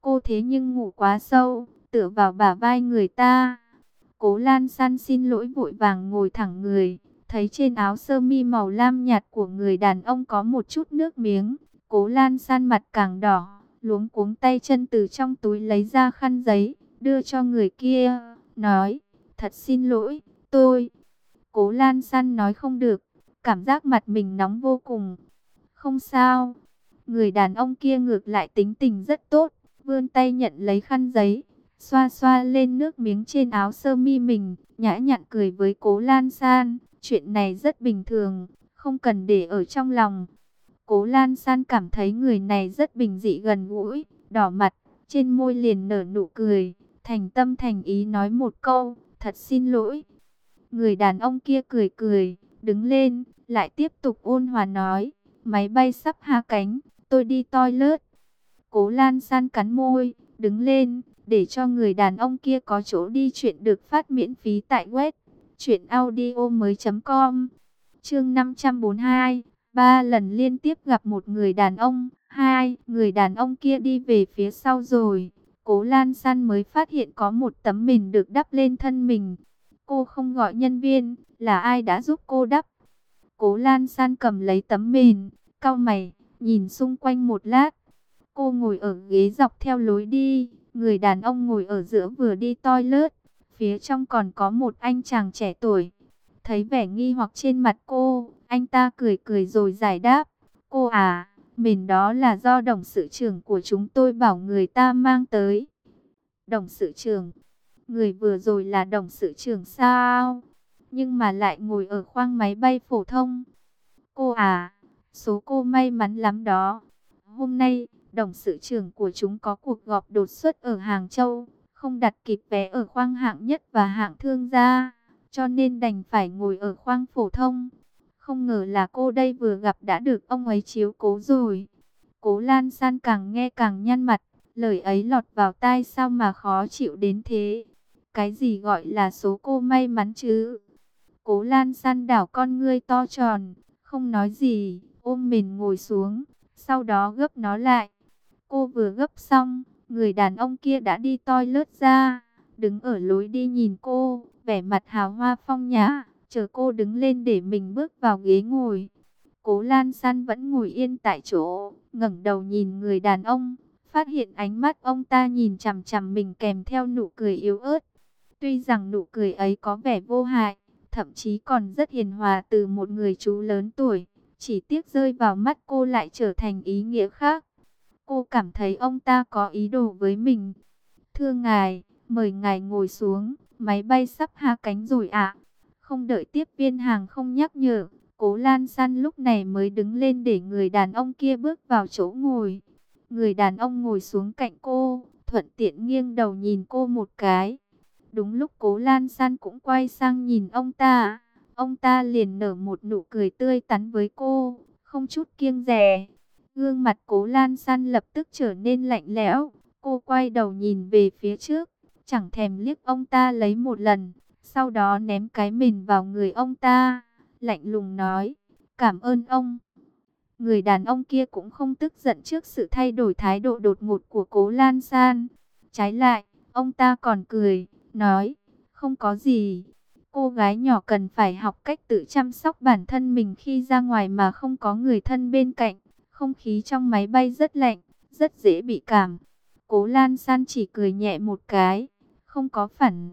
cô thế nhưng ngủ quá sâu, tựa vào bả vai người ta. Cố Lan San xin lỗi vội vàng ngồi thẳng người, thấy trên áo sơ mi màu lam nhạt của người đàn ông có một chút nước miếng. Cố Lan San mặt càng đỏ, luống cuống tay chân từ trong túi lấy ra khăn giấy, đưa cho người kia, nói, thật xin lỗi, tôi. Cố Lan San nói không được, cảm giác mặt mình nóng vô cùng. Không sao. Người đàn ông kia ngược lại tính tình rất tốt, vươn tay nhận lấy khăn giấy, xoa xoa lên nước miếng trên áo sơ mi mình, nhã nhặn cười với Cố Lan San. Chuyện này rất bình thường, không cần để ở trong lòng. Cố Lan San cảm thấy người này rất bình dị gần gũi, đỏ mặt, trên môi liền nở nụ cười, thành tâm thành ý nói một câu, thật xin lỗi. Người đàn ông kia cười cười, đứng lên, lại tiếp tục ôn hòa nói, máy bay sắp hạ cánh, tôi đi toilet. Cố Lan San cắn môi, đứng lên, để cho người đàn ông kia có chỗ đi. Chuyện được phát miễn phí tại web truyện audio mới chấm com. Chương năm trăm bốn mươi hai, ba lần liên tiếp gặp một người đàn ông. Hai, người đàn ông kia đi về phía sau rồi. Cố Lan San mới phát hiện có một tấm mền được đắp lên thân mình. Cô không gọi nhân viên, là ai đã giúp cô đắp? Cố Lan San cầm lấy tấm mền, cau mày, nhìn xung quanh một lát. Cô ngồi ở ghế dọc theo lối đi, người đàn ông ngồi ở giữa vừa đi toilet. Phía trong còn có một anh chàng trẻ tuổi. Thấy vẻ nghi hoặc trên mặt cô, anh ta cười cười rồi giải đáp. Cô à, mền đó là do đồng sự trưởng của chúng tôi bảo người ta mang tới. Đồng sự trưởng? Người vừa rồi là đồng sự trưởng sao? Nhưng mà lại ngồi ở khoang máy bay phổ thông. Cô à, số cô may mắn lắm đó. Hôm nay, đồng sự trưởng của chúng có cuộc họp đột xuất ở Hàng Châu, không đặt kịp vé ở khoang hạng nhất và hạng thương gia, cho nên đành phải ngồi ở khoang phổ thông. Không ngờ là cô đây vừa gặp đã được ông ấy chiếu cố rồi. Cố Lan San càng nghe càng nhăn mặt, lời ấy lọt vào tai sao mà khó chịu đến thế. Cái gì gọi là số cô may mắn chứ? Cố Lan San đảo con ngươi to tròn, không nói gì, ôm mền ngồi xuống, sau đó gấp nó lại. Cô vừa gấp xong, người đàn ông kia đã đi toilet ra, đứng ở lối đi nhìn cô, vẻ mặt hào hoa phong nhã, chờ cô đứng lên để mình bước vào ghế ngồi. Cố Lan San vẫn ngồi yên tại chỗ, ngẩng đầu nhìn người đàn ông, phát hiện ánh mắt ông ta nhìn chằm chằm mình kèm theo nụ cười yếu ớt. Tuy rằng nụ cười ấy có vẻ vô hại, thậm chí còn rất hiền hòa từ một người chú lớn tuổi, chỉ tiếc rơi vào mắt cô lại trở thành ý nghĩa khác. Cô cảm thấy ông ta có ý đồ với mình. Thưa ngài, mời ngài ngồi xuống, máy bay sắp hạ cánh rồi ạ. Không đợi tiếp viên hàng không nhắc nhở, Cố Lan San lúc này mới đứng lên để người đàn ông kia bước vào chỗ ngồi. Người đàn ông ngồi xuống cạnh cô, thuận tiện nghiêng đầu nhìn cô một cái. Đúng lúc Cố Lan San cũng quay sang nhìn ông ta, ông ta liền nở một nụ cười tươi tắn với cô, không chút kiêng dè. Gương mặt Cố Lan San lập tức trở nên lạnh lẽo, cô quay đầu nhìn về phía trước, chẳng thèm liếc ông ta lấy một lần, sau đó ném cái mền vào người ông ta, lạnh lùng nói, cảm ơn ông. Người đàn ông kia cũng không tức giận trước sự thay đổi thái độ đột ngột của Cố Lan San. Trái lại, ông ta còn cười, nói, không có gì. Cô gái nhỏ cần phải học cách tự chăm sóc bản thân mình khi ra ngoài mà không có người thân bên cạnh. Không khí trong máy bay rất lạnh, rất dễ bị cảm. Cố Lan San chỉ cười nhẹ một cái, không có phản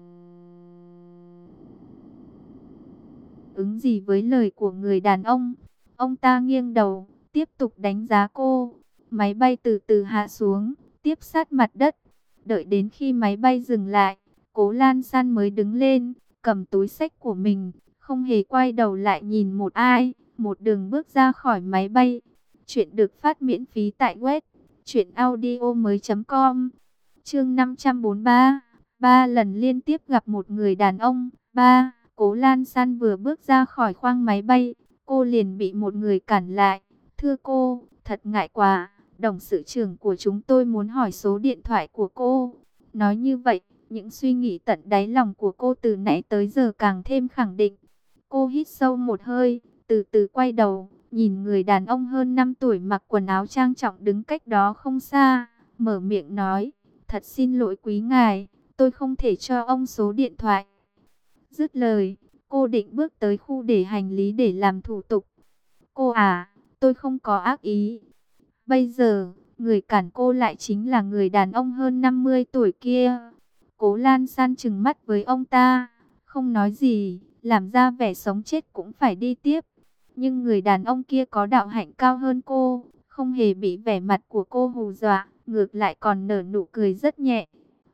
ứng gì với lời của người đàn ông. Ông ta nghiêng đầu, tiếp tục đánh giá cô. Máy bay từ từ hạ xuống, tiếp sát mặt đất. Đợi đến khi máy bay dừng lại, Cố Lan San mới đứng lên, cầm túi xách của mình, không hề quay đầu lại nhìn một ai, một đường bước ra khỏi máy bay. Chuyện được phát miễn phí tại web truyện audio mới chấm com. Chương năm trăm bốn mươi ba, ba lần liên tiếp gặp một người đàn ông. Ba, Cố Lan San vừa bước ra khỏi khoang máy bay, cô liền bị một người cản lại. Thưa cô, thật ngại quá, đồng sự trưởng của chúng tôi muốn hỏi số điện thoại của cô. Nói như vậy, những suy nghĩ tận đáy lòng của cô từ nãy tới giờ càng thêm khẳng định. Cô hít sâu một hơi, từ từ quay đầu, nhìn người đàn ông hơn năm tuổi mặc quần áo trang trọng đứng cách đó không xa. mở miệng nói, thật xin lỗi quý ngài, tôi không thể cho ông số điện thoại. Dứt lời, cô định bước tới khu để hành lý để làm thủ tục. Cô à, tôi không có ác ý. Bây giờ, người cản cô lại chính là người đàn ông hơn năm mươi tuổi kia. Cố Lan San trừng mắt với ông ta, không nói gì, làm ra vẻ sống chết cũng phải đi tiếp. Nhưng người đàn ông kia có đạo hạnh cao hơn cô, không hề bị vẻ mặt của cô hù dọa, ngược lại còn nở nụ cười rất nhẹ.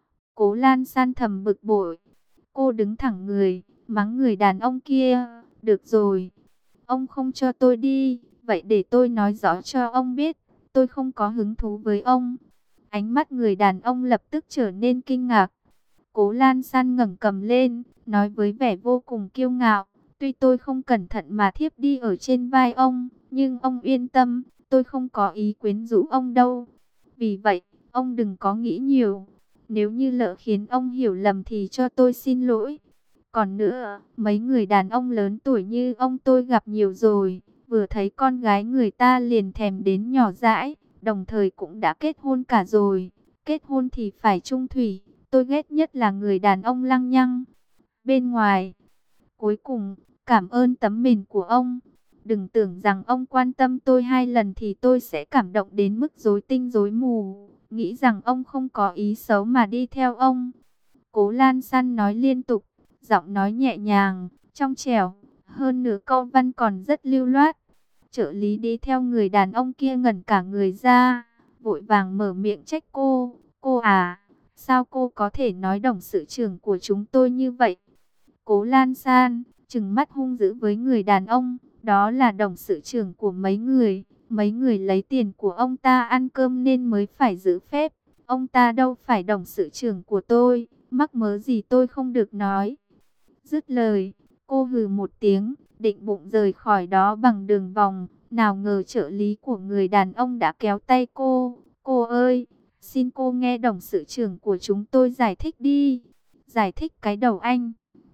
Cố Lan San thầm bực bội, cô đứng thẳng người, mắng người đàn ông kia, được rồi, ông không cho tôi đi, vậy để tôi nói rõ cho ông biết, tôi không có hứng thú với ông. Ánh mắt người đàn ông lập tức trở nên kinh ngạc. Cố Lan San ngẩng cầm lên, nói với vẻ vô cùng kiêu ngạo, tuy tôi không cẩn thận mà thiếp đi ở trên vai ông, nhưng ông yên tâm, tôi không có ý quyến rũ ông đâu. Vì vậy, ông đừng có nghĩ nhiều. Nếu như lỡ khiến ông hiểu lầm thì cho tôi xin lỗi. Còn nữa, mấy người đàn ông lớn tuổi như ông tôi gặp nhiều rồi, vừa thấy con gái người ta liền thèm đến nhỏ dãi, đồng thời cũng đã kết hôn cả rồi. Kết hôn thì phải chung thủy, tôi ghét nhất là người đàn ông lăng nhăng. Bên ngoài, cuối cùng, cảm ơn tấm mền của ông. Đừng tưởng rằng ông quan tâm tôi hai lần thì tôi sẽ cảm động đến mức rối tinh rối mù, nghĩ rằng ông không có ý xấu mà đi theo ông. Cố Lan San nói liên tục, giọng nói nhẹ nhàng, trong trẻo, hơn nửa câu văn còn rất lưu loát. Trợ lý đi theo người đàn ông kia ngẩn cả người ra, vội vàng mở miệng trách cô. Cô à, sao cô có thể nói đồng sự trưởng của chúng tôi như vậy? Cố Lan San trừng mắt hung dữ với người đàn ông, đó là đồng sự trưởng của mấy người. Mấy người lấy tiền của ông ta ăn cơm nên mới phải giữ phép. Ông ta đâu phải đồng sự trưởng của tôi, mắc mớ gì tôi không được nói. Dứt lời, cô hừ một tiếng, định bụng rời khỏi đó bằng đường vòng. Nào ngờ trợ lý của người đàn ông đã kéo tay cô. Cô ơi, xin cô nghe đồng sự trưởng của chúng tôi giải thích đi. Giải thích cái đầu anh.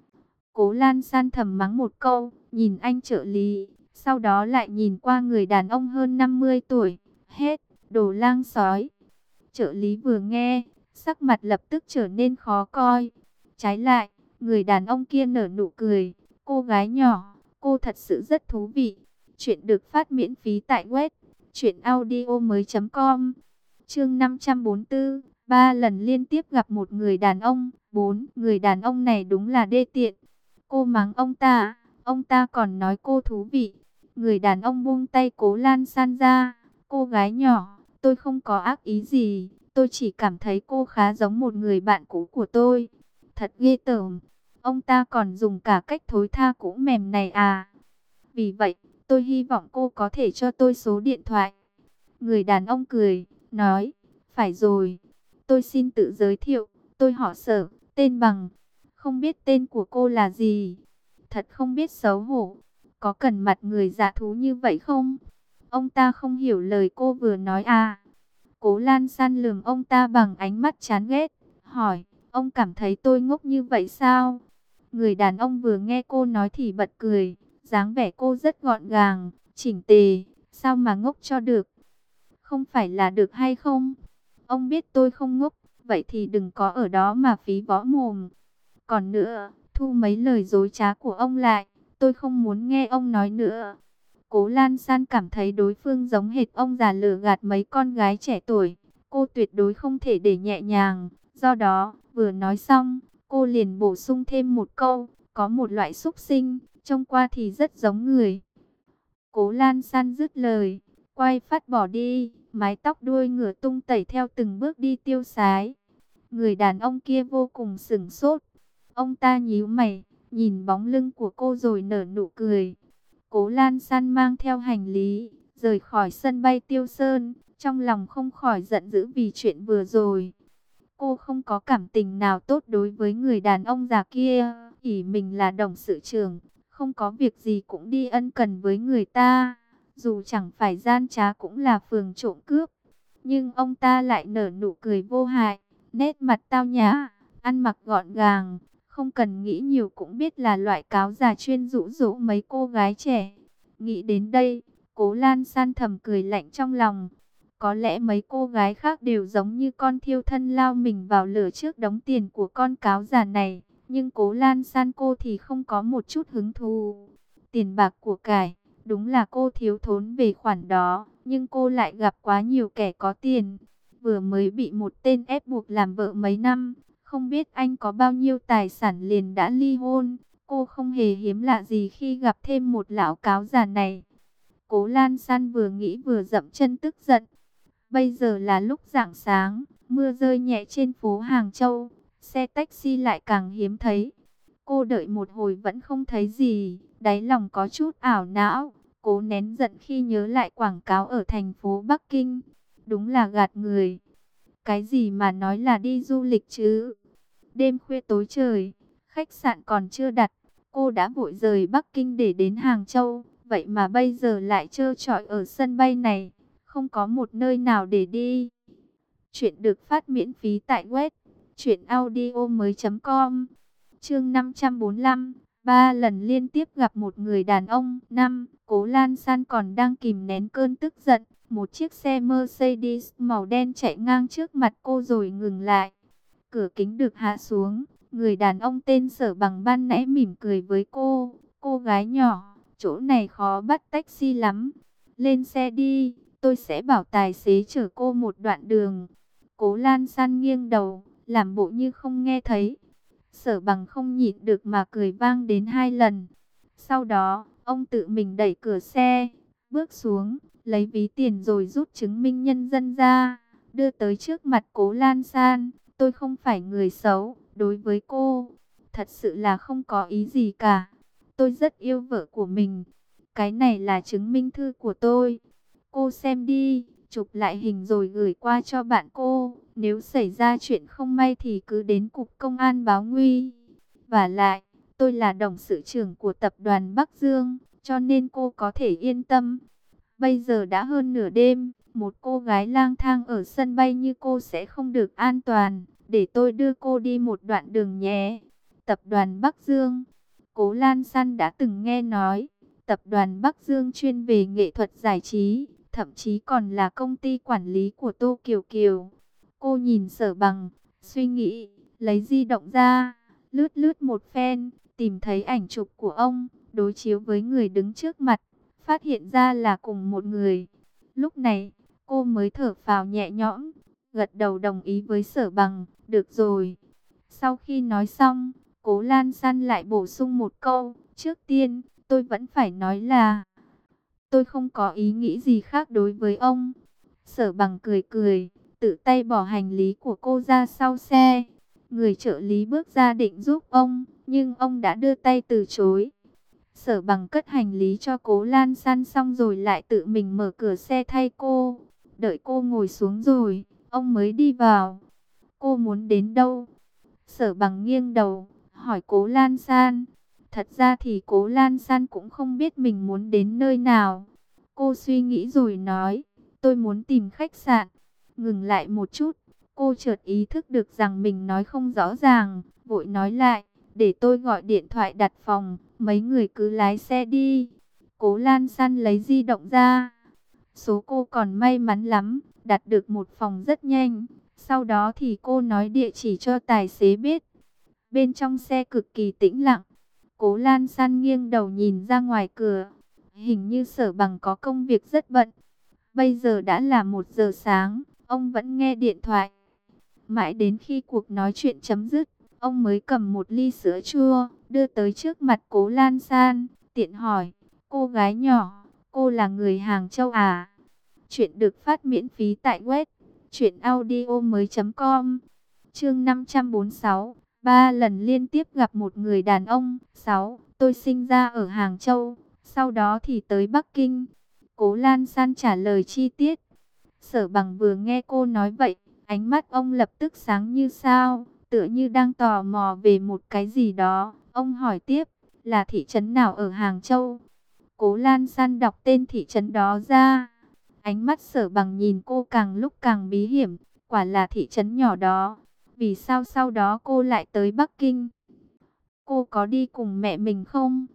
Cố Lan San thầm mắng một câu, nhìn anh trợ lý, sau đó lại nhìn qua người đàn ông hơn năm mươi tuổi. Hết, đồ lang sói. Trợ lý vừa nghe, sắc mặt lập tức trở nên khó coi. Trái lại, người đàn ông kia nở nụ cười. Cô gái nhỏ, cô thật sự rất thú vị. Chuyện được phát miễn phí tại web truyện audio mới chấm com. Chương năm trăm bốn mươi tư, ba lần liên tiếp gặp một người đàn ông. Bốn, người đàn ông này đúng là đê tiện. Cô mắng ông ta, ông ta còn nói cô thú vị. Người đàn ông buông tay Cố Lan San ra. Cô gái nhỏ, tôi không có ác ý gì, tôi chỉ cảm thấy cô khá giống một người bạn cũ của tôi. Thật ghê tởm, ông ta còn dùng cả cách thối tha cũ mềm này à. Vì vậy, tôi hy vọng cô có thể cho tôi số điện thoại. Người đàn ông cười, nói, phải rồi, tôi xin tự giới thiệu, tôi họ Sở, tên Bằng. Không biết tên của cô là gì? Thật không biết xấu hổ, có cần mặt người dạ thú như vậy không? Ông ta không hiểu lời cô vừa nói à. Cố Lan San lườm ông ta bằng ánh mắt chán ghét, hỏi, ông cảm thấy tôi ngốc như vậy sao? Người đàn ông vừa nghe cô nói thì bật cười, dáng vẻ cô rất gọn gàng, chỉnh tề, sao mà ngốc cho được? Không phải là được hay không? Ông biết tôi không ngốc, vậy thì đừng có ở đó mà phí võ mồm. Còn nữa, thu mấy lời dối trá của ông lại, tôi không muốn nghe ông nói nữa. Cố Lan San cảm thấy đối phương giống hệt ông già lừa gạt mấy con gái trẻ tuổi. Cô tuyệt đối không thể để nhẹ nhàng. Do đó, vừa nói xong, cô liền bổ sung thêm một câu. Có một loại súc sinh, trông qua thì rất giống người. Cố Lan San dứt lời, quay phát bỏ đi. Mái tóc đuôi ngựa tung tẩy theo từng bước đi tiêu sái. Người đàn ông kia vô cùng sửng sốt. Ông ta nhíu mày, nhìn bóng lưng của cô rồi nở nụ cười. Cố Lan San mang theo hành lý, rời khỏi sân bay Tiêu Sơn, trong lòng không khỏi giận dữ vì chuyện vừa rồi. Cô không có cảm tình nào tốt đối với người đàn ông già kia, ỷ mình là đồng sự trưởng, không có việc gì cũng đi ân cần với người ta, dù chẳng phải gian trá cũng là phường trộm cướp. Nhưng ông ta lại nở nụ cười vô hại, nét mặt tao nhã, ăn mặc gọn gàng. Không cần nghĩ nhiều cũng biết là loại cáo già chuyên dụ dỗ mấy cô gái trẻ. Nghĩ đến đây, Cố Lan San thầm cười lạnh trong lòng. Có lẽ mấy cô gái khác đều giống như con thiêu thân lao mình vào lửa trước đống tiền của con cáo già này. Nhưng Cố Lan San cô thì không có một chút hứng thú. Tiền bạc của cải, đúng là cô thiếu thốn về khoản đó. Nhưng cô lại gặp quá nhiều kẻ có tiền. Vừa mới bị một tên ép buộc làm vợ mấy năm. Không biết anh có bao nhiêu tài sản liền đã ly hôn. Cô không hề hiếm lạ gì khi gặp thêm một lão cáo già này. Cố Lan San vừa nghĩ vừa dậm chân tức giận. Bây giờ là lúc rạng sáng, mưa rơi nhẹ trên phố Hàng Châu, xe taxi lại càng hiếm thấy. Cô đợi một hồi vẫn không thấy gì, đáy lòng có chút ảo não, cố nén giận khi nhớ lại quảng cáo ở thành phố Bắc Kinh. Đúng là gạt người. Cái gì mà nói là đi du lịch chứ? Đêm khuya tối trời, khách sạn còn chưa đặt, cô đã vội rời Bắc Kinh để đến Hàng Châu. Vậy mà bây giờ lại trơ trọi ở sân bay này, không có một nơi nào để đi. Chuyện được phát miễn phí tại web truyệnaudiomoi chấm com. Chương năm trăm bốn mươi lăm, ba lần liên tiếp gặp một người đàn ông. Năm, Cố Lan San còn đang kìm nén cơn tức giận, một chiếc xe Mercedes màu đen chạy ngang trước mặt cô rồi ngừng lại. Cửa kính được hạ xuống, người đàn ông tên Sở Bằng ban nãy mỉm cười với cô. Cô gái nhỏ, chỗ này khó bắt taxi lắm. Lên xe đi, tôi sẽ bảo tài xế chở cô một đoạn đường. Cố Lan San nghiêng đầu, làm bộ như không nghe thấy. Sở Bằng không nhịn được mà cười vang đến hai lần. Sau đó, ông tự mình đẩy cửa xe, bước xuống, lấy ví tiền rồi rút chứng minh nhân dân ra, đưa tới trước mặt Cố Lan San. Tôi không phải người xấu, đối với cô, thật sự là không có ý gì cả. Tôi rất yêu vợ của mình. Cái này là chứng minh thư của tôi. Cô xem đi, chụp lại hình rồi gửi qua cho bạn cô. Nếu xảy ra chuyện không may thì cứ đến cục công an báo nguy. Và lại, tôi là董sự trưởng của tập đoàn Bắc Dương, cho nên cô có thể yên tâm. Bây giờ đã hơn nửa đêm, một cô gái lang thang ở sân bay như cô sẽ không được an toàn. Để tôi đưa cô đi một đoạn đường nhé. Tập đoàn Bắc Dương. Cố Lan San đã từng nghe nói, tập đoàn Bắc Dương chuyên về nghệ thuật giải trí, thậm chí còn là công ty quản lý của Tô Kiều Kiều. Cô nhìn Sở Bằng, suy nghĩ, lấy di động ra, lướt lướt một phen, tìm thấy ảnh chụp của ông, đối chiếu với người đứng trước mặt, phát hiện ra là cùng một người. Lúc này, cô mới thở phào nhẹ nhõm, gật đầu đồng ý với Sở Bằng, được rồi. Sau khi nói xong, Cố Lan San lại bổ sung một câu, trước tiên, tôi vẫn phải nói là tôi không có ý nghĩ gì khác đối với ông. Sở Bằng cười cười, tự tay bỏ hành lý của cô ra sau xe. Người trợ lý bước ra định giúp ông, nhưng ông đã đưa tay từ chối. Sở Bằng cất hành lý cho Cố Lan San xong rồi lại tự mình mở cửa xe thay cô. Đợi cô ngồi xuống rồi, ông mới đi vào. Cô muốn đến đâu? Sở Bằng nghiêng đầu, hỏi Cố Lan San. Thật ra thì Cố Lan San cũng không biết mình muốn đến nơi nào. Cô suy nghĩ rồi nói, tôi muốn tìm khách sạn. Ngừng lại một chút, cô chợt ý thức được rằng mình nói không rõ ràng, vội nói lại, để tôi gọi điện thoại đặt phòng, mấy người cứ lái xe đi. Cố Lan San lấy di động ra. Số cô còn may mắn lắm, đặt được một phòng rất nhanh. Sau đó thì cô nói địa chỉ cho tài xế biết. Bên trong xe cực kỳ tĩnh lặng. Cố Lan San nghiêng đầu nhìn ra ngoài cửa. Hình như Sở Bằng có công việc rất bận. Bây giờ đã là một giờ sáng, ông vẫn nghe điện thoại. Mãi đến khi cuộc nói chuyện chấm dứt, ông mới cầm một ly sữa chua, đưa tới trước mặt Cố Lan San, tiện hỏi, cô gái nhỏ, cô là người Hàng Châu à? Chuyện được phát miễn phí tại web truyệnaudiomoi chấm com. Chương năm trăm bốn mươi sáu, ba lần liên tiếp gặp một người đàn ông. Sáu, tôi sinh ra ở Hàng Châu, sau đó thì tới Bắc Kinh. Cố Lan San trả lời chi tiết. Sở Bằng vừa nghe cô nói vậy, ánh mắt ông lập tức sáng như sao, tựa như đang tò mò về một cái gì đó. Ông hỏi tiếp, là thị trấn nào ở Hàng Châu? Cố Lan San đọc tên thị trấn đó ra. Ánh mắt Sở Bằng nhìn cô càng lúc càng bí hiểm, quả là thị trấn nhỏ đó. Vì sao sau đó cô lại tới Bắc Kinh? Cô có đi cùng mẹ mình không?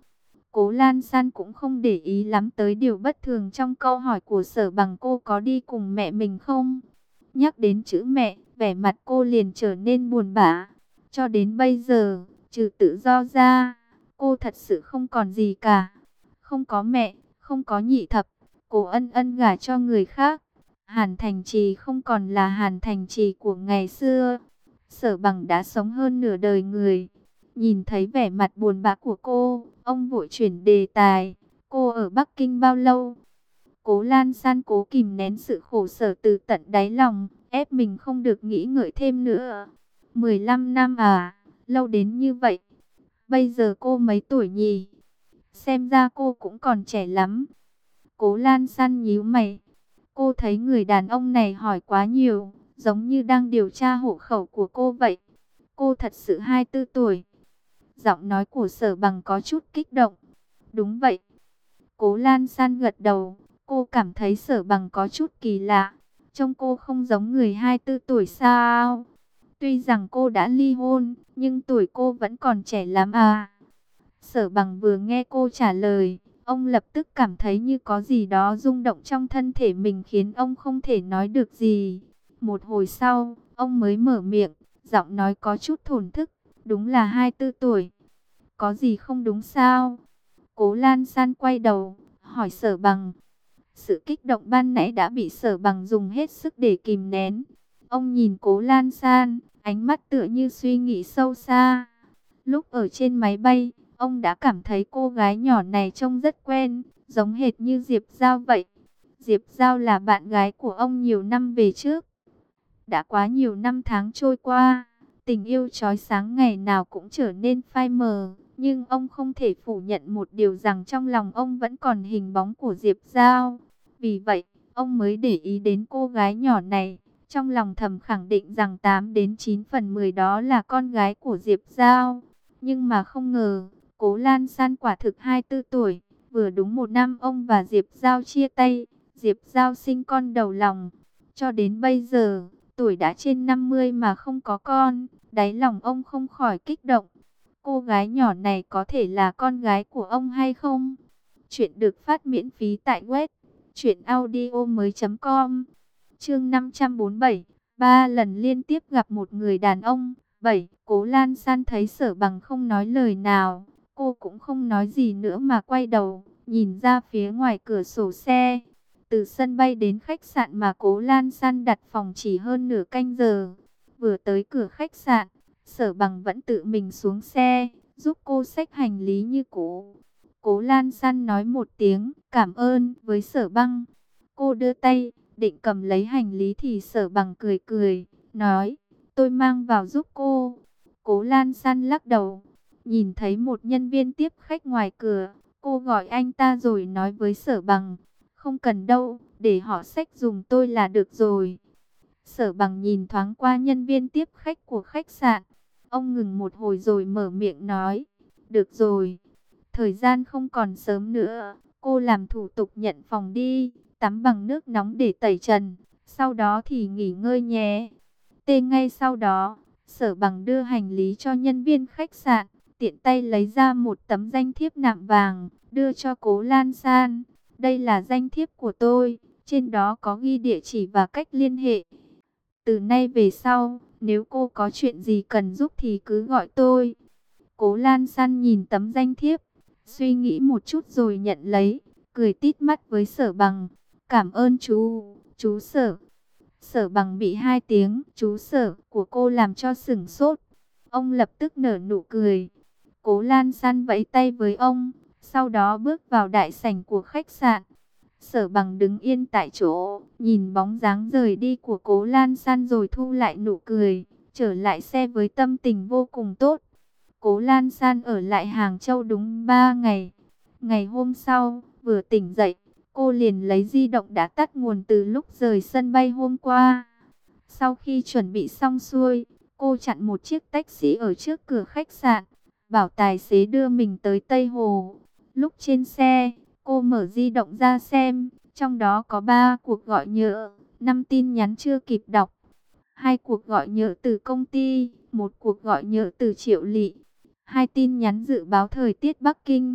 Cố Lan San cũng không để ý lắm tới điều bất thường trong câu hỏi của Sở Bằng, cô có đi cùng mẹ mình không? Nhắc đến chữ mẹ, vẻ mặt cô liền trở nên buồn bã. Cho đến bây giờ, trừ tự do ra, cô thật sự không còn gì cả. Không có mẹ, không có nhị thập, Cố Ân Ân gả cho người khác. Hàn Thành Trì không còn là Hàn Thành Trì của ngày xưa. Sở Bằng đã sống hơn nửa đời người. Nhìn thấy vẻ mặt buồn bã của cô, ông vội chuyển đề tài. Cô ở Bắc Kinh bao lâu? Cố Lan San cố kìm nén sự khổ sở từ tận đáy lòng, ép mình không được nghĩ ngợi thêm nữa. mười lăm năm à, lâu đến như vậy. Bây giờ cô mấy tuổi nhỉ? Xem ra cô cũng còn trẻ lắm. Cố Lan San nhíu mày. Cô thấy người đàn ông này hỏi quá nhiều, giống như đang điều tra hộ khẩu của cô vậy. Cô thật sự hai mươi tư tuổi. Giọng nói của Sở Bằng có chút kích động. Đúng vậy. Cố Lan San gật đầu. Cô cảm thấy Sở Bằng có chút kỳ lạ. Trông cô không giống người hai mươi tư tuổi sao? Tuy rằng cô đã ly hôn, nhưng tuổi cô vẫn còn trẻ lắm à. Sở Bằng vừa nghe cô trả lời, ông lập tức cảm thấy như có gì đó rung động trong thân thể mình khiến ông không thể nói được gì. Một hồi sau, ông mới mở miệng, giọng nói có chút thổn thức. Đúng là hai mươi tư tuổi. Có gì không đúng sao? Cố Lan San quay đầu, hỏi Sở Bằng. Sự kích động ban nãy đã bị Sở Bằng dùng hết sức để kìm nén. Ông nhìn Cố Lan San, ánh mắt tựa như suy nghĩ sâu xa. Lúc ở trên máy bay, ông đã cảm thấy cô gái nhỏ này trông rất quen, giống hệt như Diệp Giao vậy. Diệp Giao là bạn gái của ông nhiều năm về trước. Đã quá nhiều năm tháng trôi qua, tình yêu chói sáng ngày nào cũng trở nên phai mờ. Nhưng ông không thể phủ nhận một điều rằng trong lòng ông vẫn còn hình bóng của Diệp Giao. Vì vậy, ông mới để ý đến cô gái nhỏ này. Trong lòng thầm khẳng định rằng tám đến chín phần mười đó là con gái của Diệp Giao. Nhưng mà không ngờ, Cố Lan San quả thực hai mươi tư tuổi. Vừa đúng một năm ông và Diệp Giao chia tay. Diệp Giao sinh con đầu lòng. Cho đến bây giờ, tuổi đã trên năm mươi mà không có con. Đáy lòng ông không khỏi kích động. Cô gái nhỏ này có thể là con gái của ông hay không? Chuyện được phát miễn phí tại web truyệnaudiomoi chấm com. Chương năm trăm bốn mươi bảy, ba lần liên tiếp gặp một người đàn ông. bảy. Cố Lan San thấy Sở Bằng không nói lời nào, cô cũng không nói gì nữa mà quay đầu, nhìn ra phía ngoài cửa sổ xe. Từ sân bay đến khách sạn mà Cố Lan San đặt phòng chỉ hơn nửa canh giờ. Vừa tới cửa khách sạn, Sở Bằng vẫn tự mình xuống xe, giúp cô xách hành lý như cũ. Cố Lan San nói một tiếng cảm ơn với Sở Băng. Cô đưa tay, định cầm lấy hành lý thì Sở Bằng cười cười, nói, tôi mang vào giúp cô. Cố Lan San lắc đầu, nhìn thấy một nhân viên tiếp khách ngoài cửa, cô gọi anh ta rồi nói với Sở Bằng, không cần đâu, để họ xách giùm tôi là được rồi. Sở Bằng nhìn thoáng qua nhân viên tiếp khách của khách sạn. Ông ngừng một hồi rồi mở miệng nói, được rồi, thời gian không còn sớm nữa, cô làm thủ tục nhận phòng đi, tắm bằng nước nóng để tẩy trần, sau đó thì nghỉ ngơi nhé. Tê ngay sau đó, Sở Bằng đưa hành lý cho nhân viên khách sạn, tiện tay lấy ra một tấm danh thiếp nạm vàng, đưa cho Cố Lan San. Đây là danh thiếp của tôi, trên đó có ghi địa chỉ và cách liên hệ. Từ nay về sau, nếu cô có chuyện gì cần giúp thì cứ gọi tôi. Cố Lan San nhìn tấm danh thiếp, suy nghĩ một chút rồi nhận lấy, cười tít mắt với Sở Bằng. Cảm ơn chú, chú Sở. Sở Bằng bị hai tiếng chú Sở của cô làm cho sửng sốt. Ông lập tức nở nụ cười. Cố Lan San vẫy tay với ông, sau đó bước vào đại sảnh của khách sạn. Sở Bằng đứng yên tại chỗ, nhìn bóng dáng rời đi của Cố Lan San rồi thu lại nụ cười, trở lại xe với tâm tình vô cùng tốt. Cố Lan San ở lại Hàng Châu đúng ba ngày. Ngày hôm sau, vừa tỉnh dậy, cô liền lấy di động đã tắt nguồn từ lúc rời sân bay hôm qua. Sau khi chuẩn bị xong xuôi, cô chặn một chiếc taxi ở trước cửa khách sạn, bảo tài xế đưa mình tới Tây Hồ. Lúc trên xe, cô mở di động ra xem, trong đó có ba cuộc gọi nhỡ, năm tin nhắn chưa kịp đọc. Hai cuộc gọi nhỡ từ công ty, một cuộc gọi nhỡ từ Triệu Lị. Hai tin nhắn dự báo thời tiết Bắc Kinh,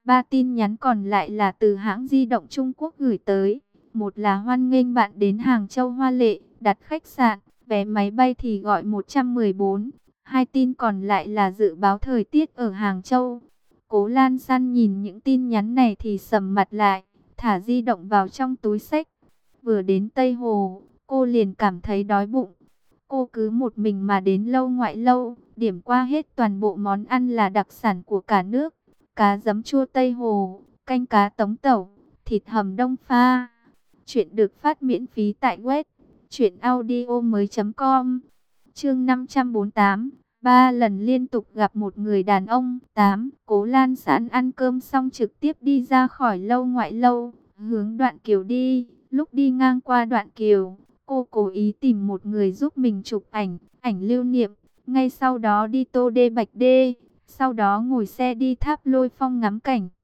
Ba tin nhắn còn lại là từ hãng di động Trung Quốc gửi tới. Một là hoan nghênh bạn đến Hàng Châu Hoa Lệ, đặt khách sạn, vé máy bay thì gọi một trăm mười bốn. Hai tin còn lại là dự báo thời tiết ở Hàng Châu. Cố Lan San nhìn những tin nhắn này thì sầm mặt lại, thả di động vào trong túi xách. Vừa đến Tây Hồ, cô liền cảm thấy đói bụng. Cô cứ một mình mà đến Lâu Ngoại Lâu, điểm qua hết toàn bộ món ăn là đặc sản của cả nước. Cá giấm chua Tây Hồ, canh cá tống tẩu, thịt hầm đông pha. Chuyện được phát miễn phí tại web truyện audio mới chấm com. Chương năm trăm bốn mươi tám, ba lần liên tục gặp một người đàn ông. tám. Cố Lan San ăn cơm xong trực tiếp đi ra khỏi Lâu Ngoại Lâu, hướng Đoạn Kiều đi. Lúc đi ngang qua Đoạn Kiều, cô cố ý tìm một người giúp mình chụp ảnh, ảnh lưu niệm. Ngay sau đó đi Tô Đê Bạch Đê, sau đó ngồi xe đi Tháp Lôi Phong ngắm cảnh.